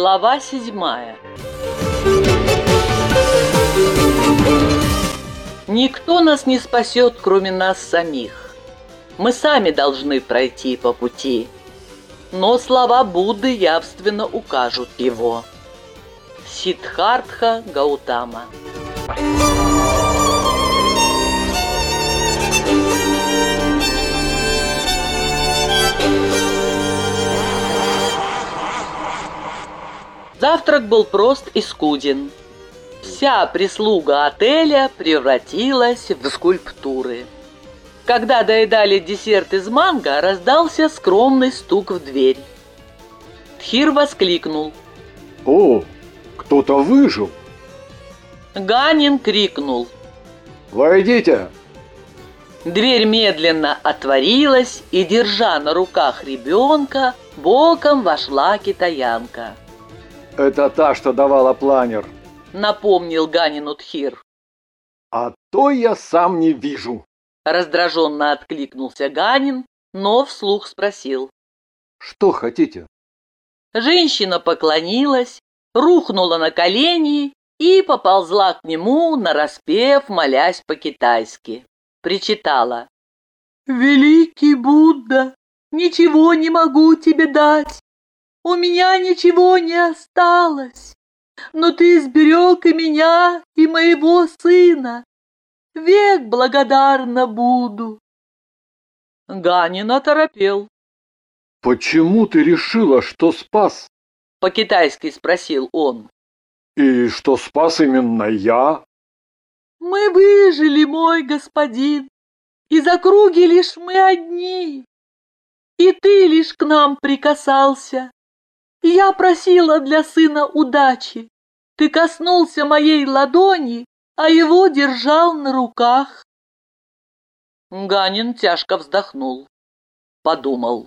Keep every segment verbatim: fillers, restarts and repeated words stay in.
Глава седьмая. Никто нас не спасет, кроме нас самих. Мы сами должны пройти по пути. Но слова Будды явственно укажут его. Сиддхартха Гаутама. Завтрак был прост и скуден. Вся прислуга отеля превратилась в скульптуры. Когда доедали десерт из манго, раздался скромный стук в дверь. Тхир воскликнул: «О, кто-то выжил!» Ганин крикнул: «Войдите!» Дверь медленно отворилась, и, держа на руках ребенка, боком вошла китаянка. «Это та, что давала планер», — напомнил Ганину Тхир. «А то я сам не вижу», — раздраженно откликнулся Ганин, но вслух спросил: «Что хотите?» Женщина поклонилась, рухнула на колени и поползла к нему, нараспев, молясь по-китайски. Причитала: «Великий Будда, ничего не могу тебе дать. У меня ничего не осталось, но ты сберег и меня, и моего сына. Век благодарна буду». Ганин оторопел. «Почему ты решила, что спас?» — по-китайски спросил он. «И что спас именно я?» «Мы выжили, мой господин. Из округи лишь мы одни. И ты лишь к нам прикасался. Я просила для сына удачи. Ты коснулся моей ладони, а его держал на руках». Ганин тяжко вздохнул. Подумал: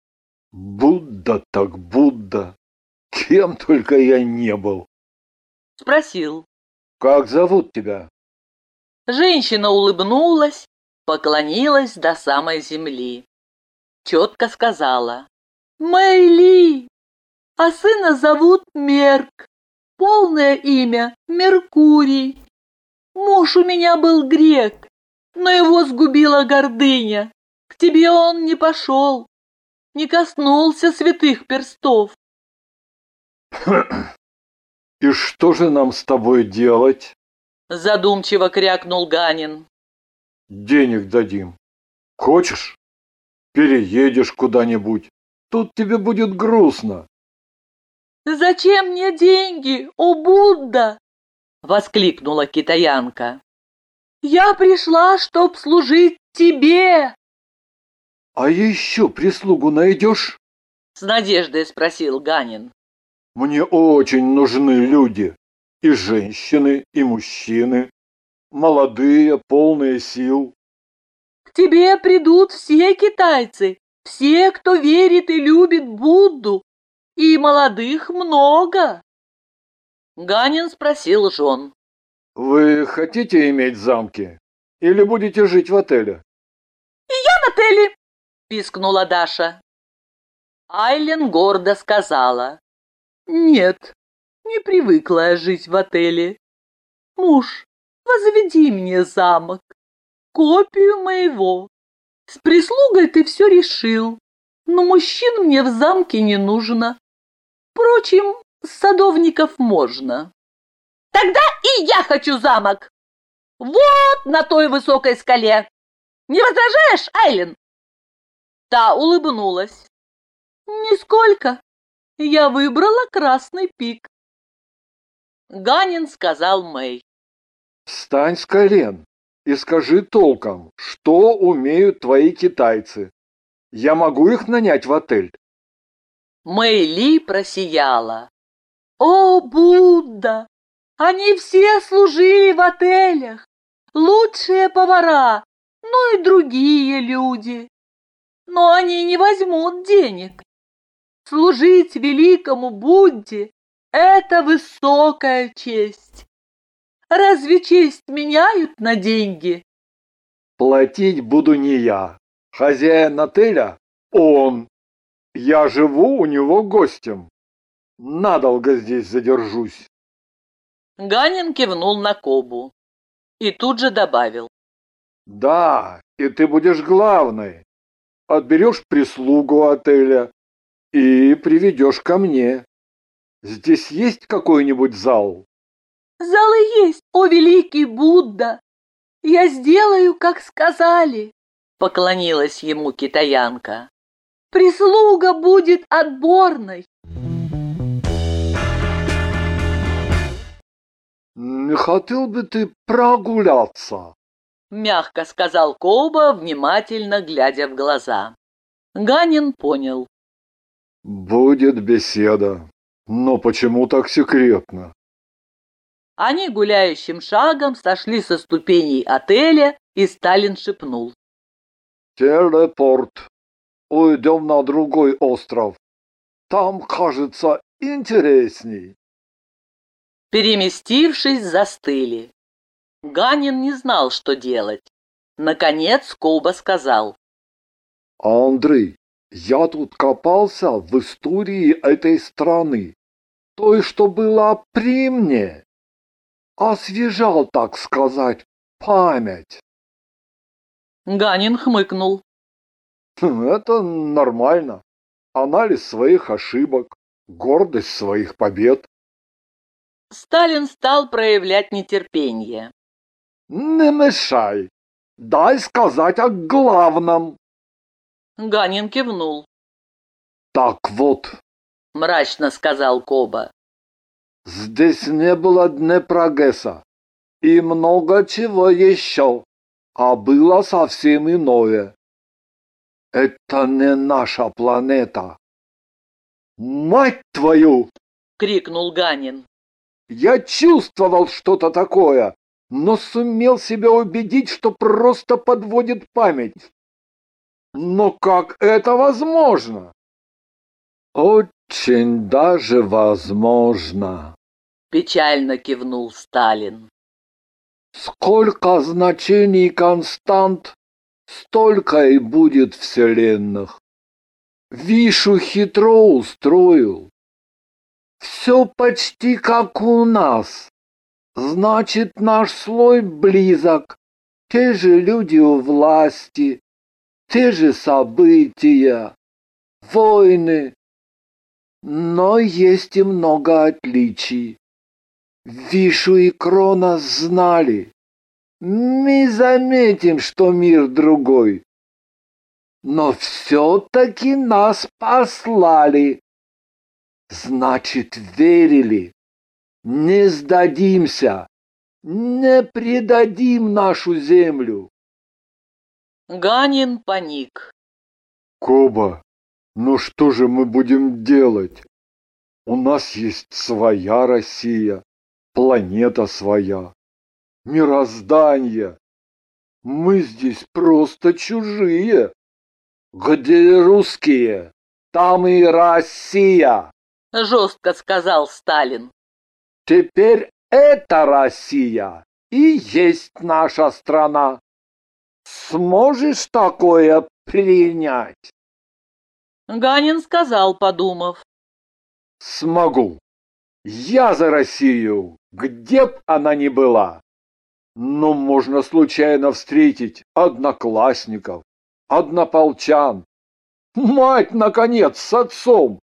«Будда так Будда. Кем только я не был». Спросил: «Как зовут тебя?» Женщина улыбнулась, поклонилась до самой земли. Четко сказала: «Мэйли, а сына зовут Мерк. Полное имя Меркурий. Муж у меня был грек, но его сгубила гордыня. К тебе он не пошел, не коснулся святых перстов». «И что же нам с тобой делать?» Задумчиво крякнул Ганин. «Денег дадим. Хочешь? Переедешь куда-нибудь. Тут тебе будет грустно». «Зачем мне деньги, о Будда?» — воскликнула китаянка. «Я пришла, чтоб служить тебе». «А еще прислугу найдешь?» — с надеждой спросил Ганин. «Мне очень нужны люди. И женщины, и мужчины. Молодые, полные сил». «К тебе придут все китайцы, все, кто верит и любит Будду, и молодых много». Ганин спросил жен: «Вы хотите иметь замки? Или будете жить в отеле?» «И я в отеле!» — пискнула Даша. Айлен гордо сказала: «Нет, не привыкла я жить в отеле. Муж, возведи мне замок, копию моего. С прислугой ты все решил, но мужчин мне в замке не нужно. Впрочем, садовников можно». «Тогда и я хочу замок! Вот на той высокой скале! Не возражаешь, Айлен?» Та улыбнулась. «Нисколько. Я выбрала Красный пик». Ганин сказал Мэй: «Встань с колен и скажи толком, что умеют твои китайцы. Я могу их нанять в отель?» Мэй Ли просияла. «О, Будда! Они все служили в отелях, лучшие повара, ну и другие люди. Но они не возьмут денег. Служить великому Будде — это высокая честь. Разве честь меняют на деньги?» «Платить буду не я. Хозяин отеля — он. Я живу у него гостем». Надолго здесь задержусь. Ганин кивнул на Кобу и тут же добавил. Да, и ты будешь главной. Отберешь прислугу отеля и приведешь ко мне. Здесь есть какой-нибудь зал? Залы есть, о великий Будда. Я сделаю, как сказали, поклонилась ему китаянка. Прислуга будет отборной. Не хотел бы ты прогуляться? Мягко сказал Коба, внимательно глядя в глаза. Ганин понял. Будет беседа, но почему так секретно? Они гуляющим шагом сошли со ступеней отеля, и Сталин шепнул. Телепорт. Уйдем на другой остров. Там, кажется, интересней. Переместившись, застыли. Ганин не знал, что делать. Наконец Коба сказал. Андрей, я тут копался в истории этой страны. Той, что была при мне. Освежал, так сказать, память. Ганин хмыкнул. Это нормально. Анализ своих ошибок, гордость своих побед. Сталин стал проявлять нетерпение. Не мешай. Дай сказать о главном. Ганин кивнул. Так вот, Мрачно сказал Коба. здесь не было Днепрогэса и много чего еще, а было совсем иное. Это не наша планета. Мать твою! Крикнул Ганин. Я чувствовал что-то такое, но сумел себя убедить, что просто подводит память. Но как это возможно? Очень даже возможно. Печально кивнул Сталин. Сколько значений констант, столько и будет вселенных. Вишу хитро устроил. Все почти как у нас. Значит, наш слой близок. Те же люди у власти, те же события, войны. Но есть и много отличий. Вишу и Кронос знали. Мы заметим, что мир другой. Но все-таки нас послали. Значит, верили. Не сдадимся. Не предадим нашу землю. Ганин паник. Коба, ну что же мы будем делать? У нас есть своя Россия, планета своя, мироздание. Мы здесь просто чужие. Где русские, там и Россия. Жестко сказал Сталин. Теперь эта Россия и есть наша страна. Сможешь такое принять? Ганин сказал, подумав. Смогу. Я за Россию, где б она ни была. Но можно случайно встретить одноклассников, однополчан. Мать, наконец, с отцом.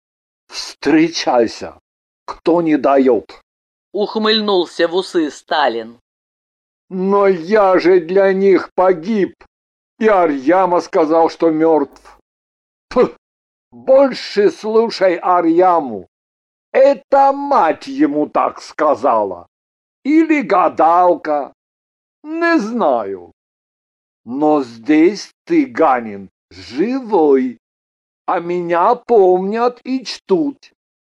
Встречайся, кто не дает. Ухмыльнулся в усы Сталин. Но я же для них погиб. И Арьяма сказал, что мертв. Пх, больше слушай Арьяму. Это мать ему так сказала. Или гадалка. Не знаю. Но здесь ты, Ганин, живой. А меня помнят и чтут.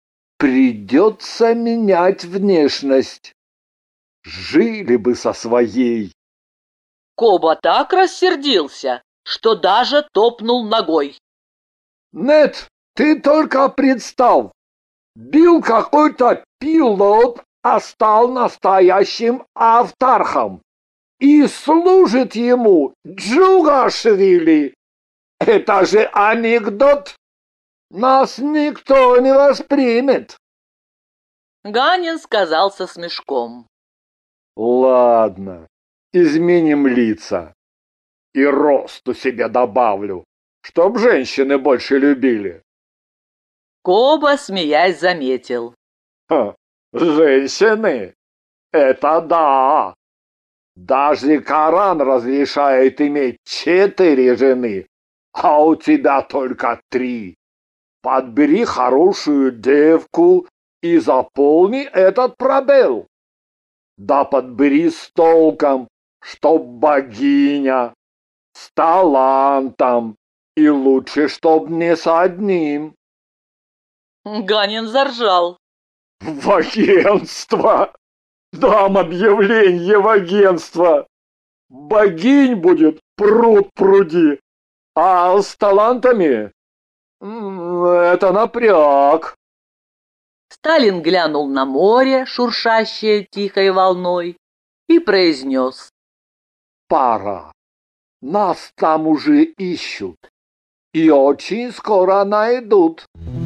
Придется менять внешность. Жили бы со своей. Коба так рассердился, что даже топнул ногой. Нет, ты только представь. Бил какой-то пилот, а стал настоящим автархом. И служит ему Джугашвили. Это же анекдот. Нас никто не воспримет. Ганин сказал со смешком. Ладно, изменим лица. И росту себе добавлю, чтоб женщины больше любили. Коба, смеясь, заметил. Ха, женщины? Это да. Даже Коран разрешает иметь четыре жены, а у тебя только три. Подбери хорошую девку и заполни этот пробел. Да подбери с толком, чтоб богиня, с талантом, и лучше, чтоб не с одним. Ганин заржал. В агентство! Дам объявление в агентство! Богинь будет пруд пруди, а с талантами это напряг. Сталин глянул на море, шуршащее тихой волной, и произнес. Пора. Нас там уже ищут. И очень скоро найдут.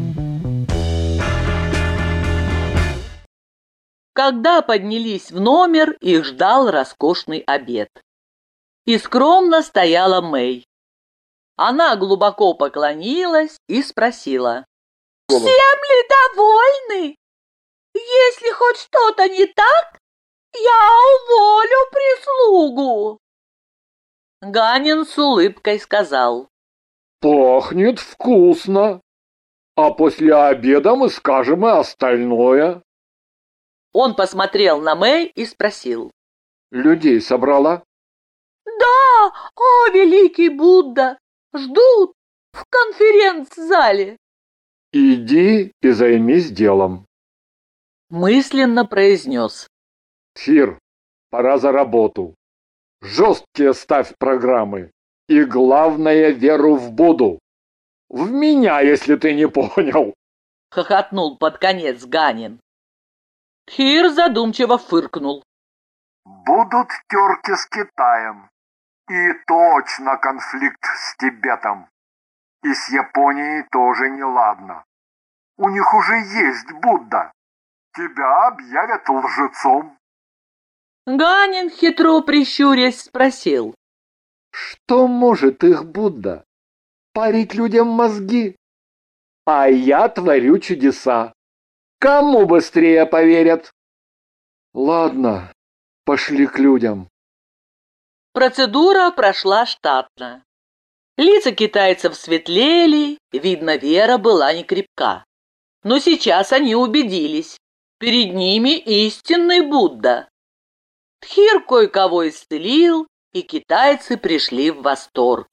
Когда поднялись в номер, их ждал роскошный обед. И скромно стояла Мэй. Она глубоко поклонилась и спросила. «Всем ли довольны? Если хоть что-то не так, я уволю прислугу!» Ганин с улыбкой сказал. «Пахнет вкусно, а после обеда мы скажем и остальное». Он посмотрел на Мэй и спросил. «Людей собрала?» «Да, о, великий Будда, ждут в конференц-зале». «Иди и займись делом», — мысленно произнес. «Тхир, пора за работу. Жесткие ставь программы. И главное, веру в Будду. В меня, если ты не понял». — хохотнул под конец Ганин. Тхир задумчиво фыркнул. «Будут терки с Китаем. И точно конфликт с Тибетом. И с Японией тоже неладно. У них уже есть Будда. Тебя объявят лжецом». Ганин, хитро прищурясь, спросил. «Что может их Будда? Парить людям мозги? А я творю чудеса. Кому быстрее поверят?» «Ладно, пошли к людям». Процедура прошла штатно. Лица китайцев светлели, видно, вера была не крепка. Но сейчас они убедились. Перед ними истинный Будда. Тхир кое-кого исцелил, и китайцы пришли в восторг.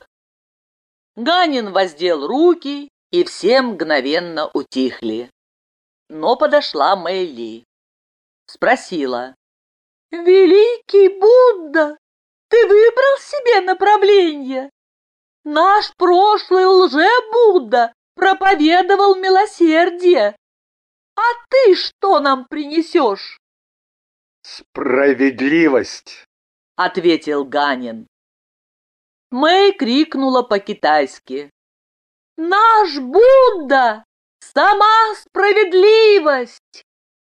Ганин воздел руки, и все мгновенно утихли. Но подошла Мэйли. Спросила. «Великий Будда, ты выбрал себе направление? Наш прошлый лже-Будда проповедовал милосердие. А ты что нам принесешь?» «Справедливость», — ответил Ганин. Мэй крикнула по-китайски. «Наш Будда! Сама справедливость!»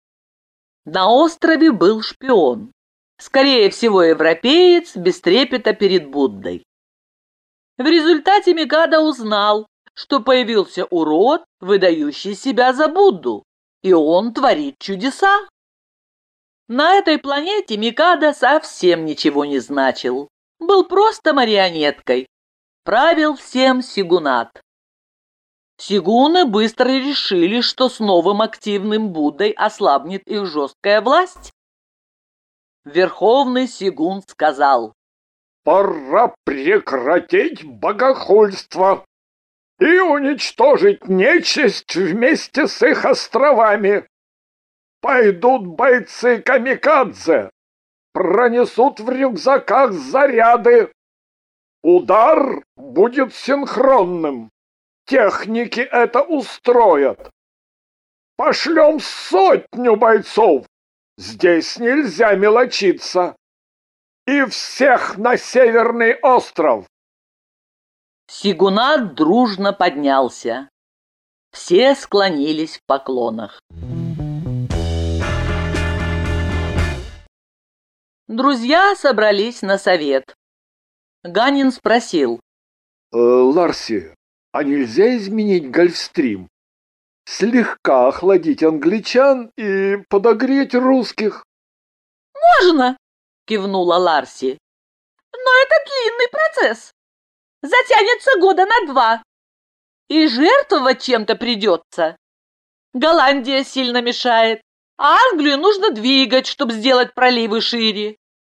На острове был шпион. Скорее всего, европеец без трепета перед Буддой. В результате Микадо узнал, что появился урод, выдающий себя за Будду, и он творит чудеса. На этой планете Микадо совсем ничего не значил. Был просто марионеткой. Правил всем сигунат. Сигуны быстро решили, что с новым активным Буддой ослабнет их жесткая власть. Верховный сигун сказал: «Пора прекратить богохульство и уничтожить нечисть вместе с их островами. Пойдут бойцы камикадзе, пронесут в рюкзаках заряды. Удар будет синхронным. Техники это устроят. Пошлем сотню бойцов. Здесь нельзя мелочиться. И всех на Северный остров». Сигунат дружно поднялся. Все склонились в поклонах. Друзья собрались на совет. Ганин спросил. Э, Ларси, а нельзя изменить Гольфстрим? Слегка охладить англичан и подогреть русских? «Можно!» — кивнула Ларси. «Но это длинный процесс. Затянется года на два. И жертвовать чем-то придется. Голландия сильно мешает, а Англию нужно двигать, чтобы сделать проливы шире».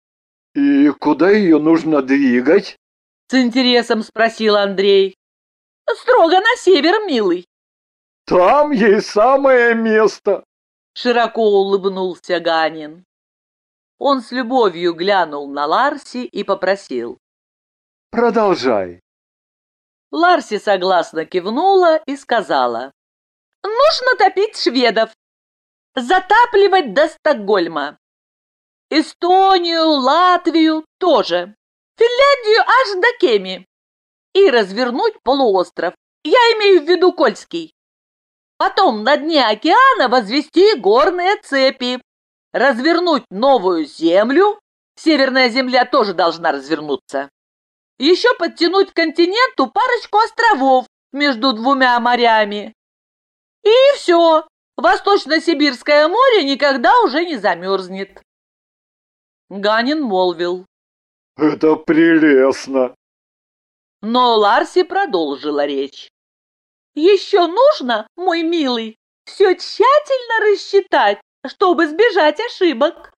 И куда ее нужно двигать? С интересом спросил Андрей. «Строго на север, милый». Там ей самое место. Широко улыбнулся Ганин. Он с любовью глянул на Ларси и попросил. Продолжай. Ларси согласно кивнула и сказала. «Нужно топить шведов, затапливать до Стокгольма. Эстонию, Латвию тоже, Финляндию аж до Кеми. И развернуть полуостров, я имею в виду Кольский. Потом на дне океана возвести горные цепи, развернуть новую землю, Северная земля тоже должна развернуться. Еще подтянуть к континенту парочку островов между двумя морями. И все, Восточно-Сибирское море никогда уже не замерзнет». Ганин молвил. Это прелестно. Но Ларси продолжила речь. «Еще нужно, мой милый, все тщательно рассчитать, чтобы избежать ошибок».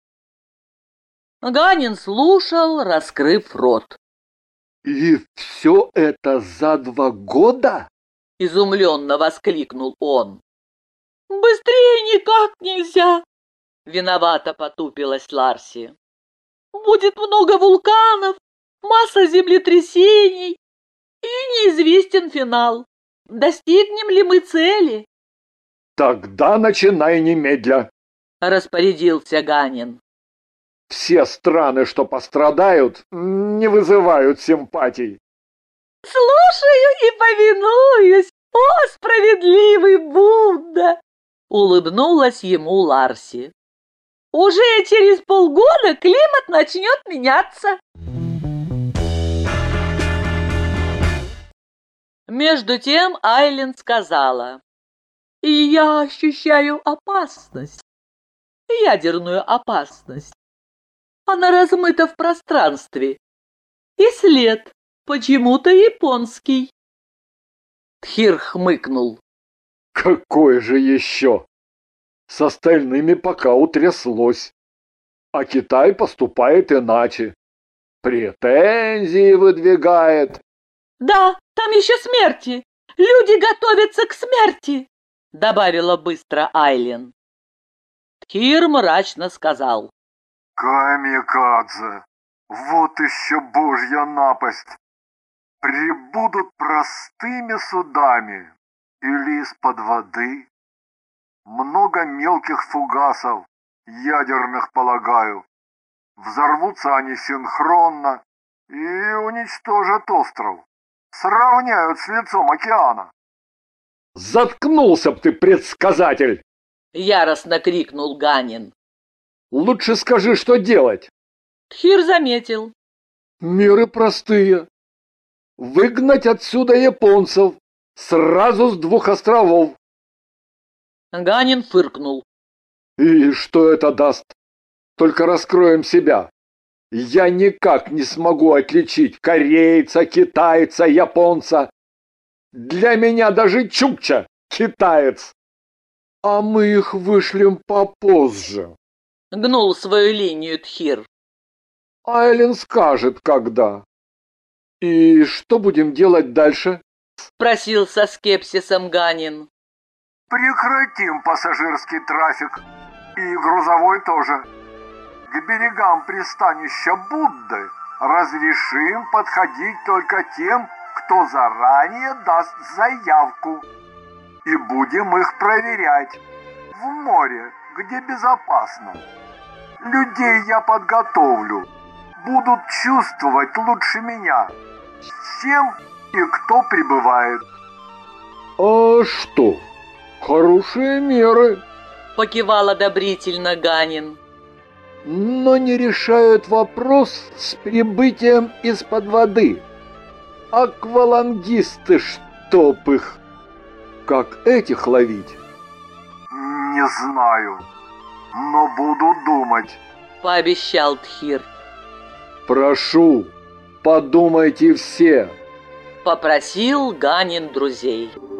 Ганин слушал, раскрыв рот. И все это за два года? Изумленно воскликнул он. «Быстрее никак нельзя!» Виновато потупилась Ларси. «Будет много вулканов, масса землетрясений, и неизвестен финал. Достигнем ли мы цели?» Тогда начинай немедля. Распорядился Ганин. Все страны, что пострадают, не вызывают симпатий. «Слушаю и повинуюсь, о, справедливый Будда!» Улыбнулась ему Ларси. «Уже через полгода климат начнет меняться». Между тем Айлин сказала. «И я ощущаю опасность, ядерную опасность. Она размыта в пространстве, и след почему-то японский». Тхир хмыкнул. Какой же еще? С остальными пока утряслось. А Китай поступает иначе. Претензии выдвигает. «Да, там еще смерти. Люди готовятся к смерти», — добавила быстро Айлин. Тхир мрачно сказал. Камикадзе, вот еще божья напасть. Прибудут простыми судами или из-под воды. Много мелких фугасов, ядерных, полагаю. Взорвутся они синхронно и уничтожат остров. Сравняют с лицом океана. Заткнулся б ты, предсказатель! Яростно крикнул Ганин. Лучше скажи, что делать. Тхир заметил. Меры простые. Выгнать отсюда японцев сразу с двух островов. Ганин фыркнул. И что это даст? Только раскроем себя. Я никак не смогу отличить корейца, китайца, японца. Для меня даже чукча китаец. А мы их вышлем попозже. Гнул свою линию Тхир. Айлин скажет, когда. И что будем делать дальше? Спросил со скепсисом Ганин. Прекратим пассажирский трафик. И грузовой тоже. К берегам пристанища Будды разрешим подходить только тем, кто заранее даст заявку. И будем их проверять в море, где безопасно. Людей я подготовлю. Будут чувствовать лучше меня, чем и кто прибывает. А что? Хорошие меры. Покивал одобрительно Ганин. Но не решают вопрос с прибытием из-под воды. Аквалангисты, чтоб их. Как этих ловить? Не знаю, но буду думать. Пообещал Тхир. Прошу, подумайте все. Попросил Ганин друзей.